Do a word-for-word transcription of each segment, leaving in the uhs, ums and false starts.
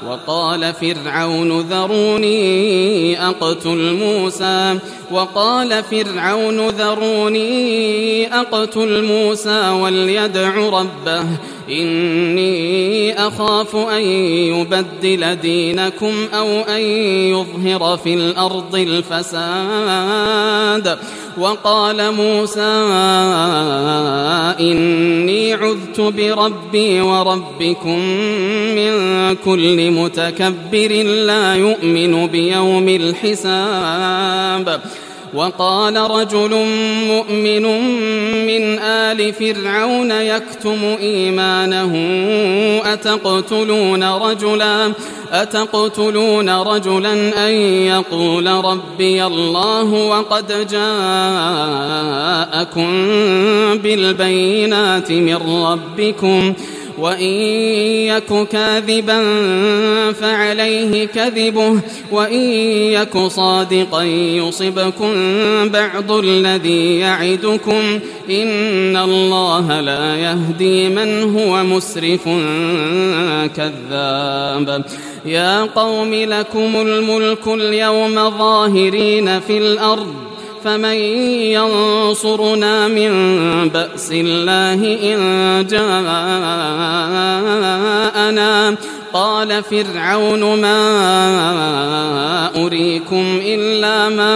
وقال فرعون ذروني أقتل موسى وقال فرعون ذروني أقتل موسى وليدع ربه إني أخاف أن يبدل دينكم أو أن يظهر في الأرض الفساد. وقال موسى إني عذت بربي وربكم من كل متكبر لا يؤمن بيوم الحساب. وقال رجل مؤمن من آل فرعون يكتم إيمانه أتقتلون رجلا أتقتلون رجلا أن يقول ربي الله وقد جاءكم بالبينات من ربكم وإن يك كاذبا فعليه كذبه وإن يك صادقا يصبكم بعض الذي يعدكم إن الله لا يهدي من هو مسرف كذاب. يا قوم لكم الملك اليوم ظاهرين في الأرض فمن ينصرنا من بأس الله إن جاءنا. قال فرعون ما أريكم إلا ما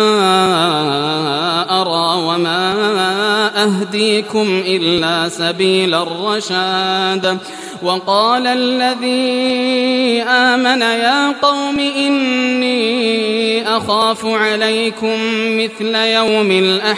أرى وما أهديكم إلا سبيل الرشاد. وقال الذي آمن يا قوم إني أخاف عليكم مثل يوم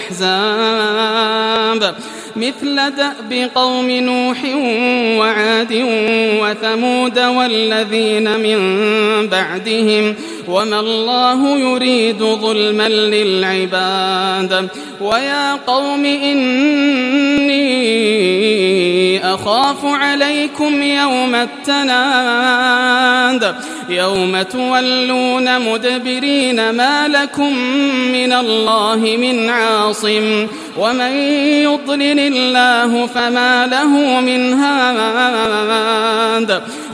الأحزاب مثل دأب قوم نوح وعاد وثمود والذين من بعدهم وما الله يريد ظلما للعباد. ويا قوم إني أخاف عليكم يوم التناد يوم تولون مدبرين ما لكم من الله من عاصم ومن يضلل الله فما له من هاد.